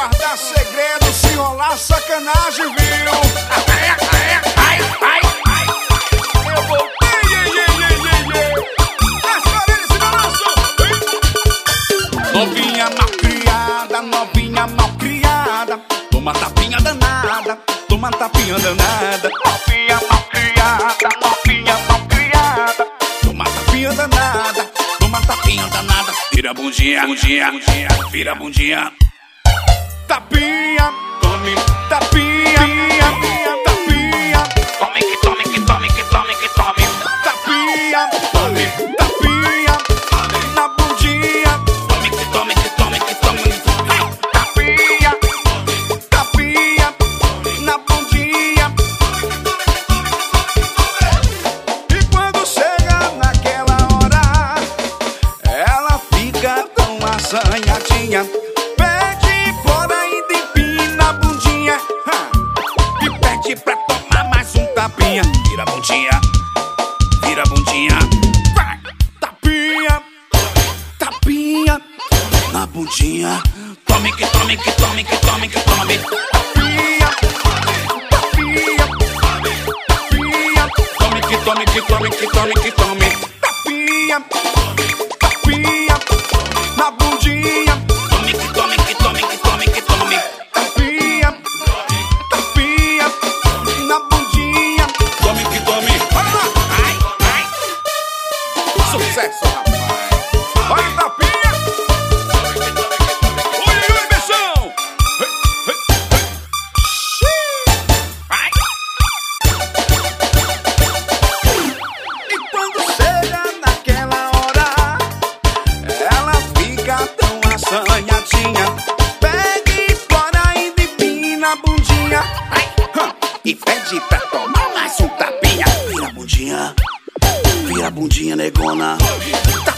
guardar segredo, se rolar sacanagem, viu? Eu voltei, Essa esse balanço. Novinha malcriada, novinha malcriada, toma tapinha danada, toma tapinha danada. Novinha malcriada, novinha malcriada, toma tapinha danada, toma tapinha danada. Vira a bundinha, bundinha, bundinha, vira a bundinha. Tapinha, tome, tapinha, tapinha, tapinha. Tome que tome, que tome, que tome, que tome. Tapinha, tome, tapinha, na bundinha. Tome que tome, que tome, que tome. Tapinha, tapinha, na bundinha. E quando chega naquela hora, ela fica tão assanhadinha. Pra tomar mais um tapinha. Vira a bundinha, vira a bundinha. Vai, tapinha, tapinha, na bundinha. Tome que tome, que tome, que tome, que tome. Tapinha, tapinha, tapinha. Tome que tome, que tome, que tome, que tome. Tapinha, tapinha, na bundinha. Tome que tome, que tome, que tome, que tome. Tapinha, tapinha, na bundinha. Tome que tome. Ai, ai. Sucesso, rapaz. Olha o tapinha. Oi, beijão. Ai. E quando chega naquela hora, ela fica tão assanhadinha. Pega e explora e empina a bundinha. Ai. E pede pra tomar mais um tapinha. Vira a bundinha, negona.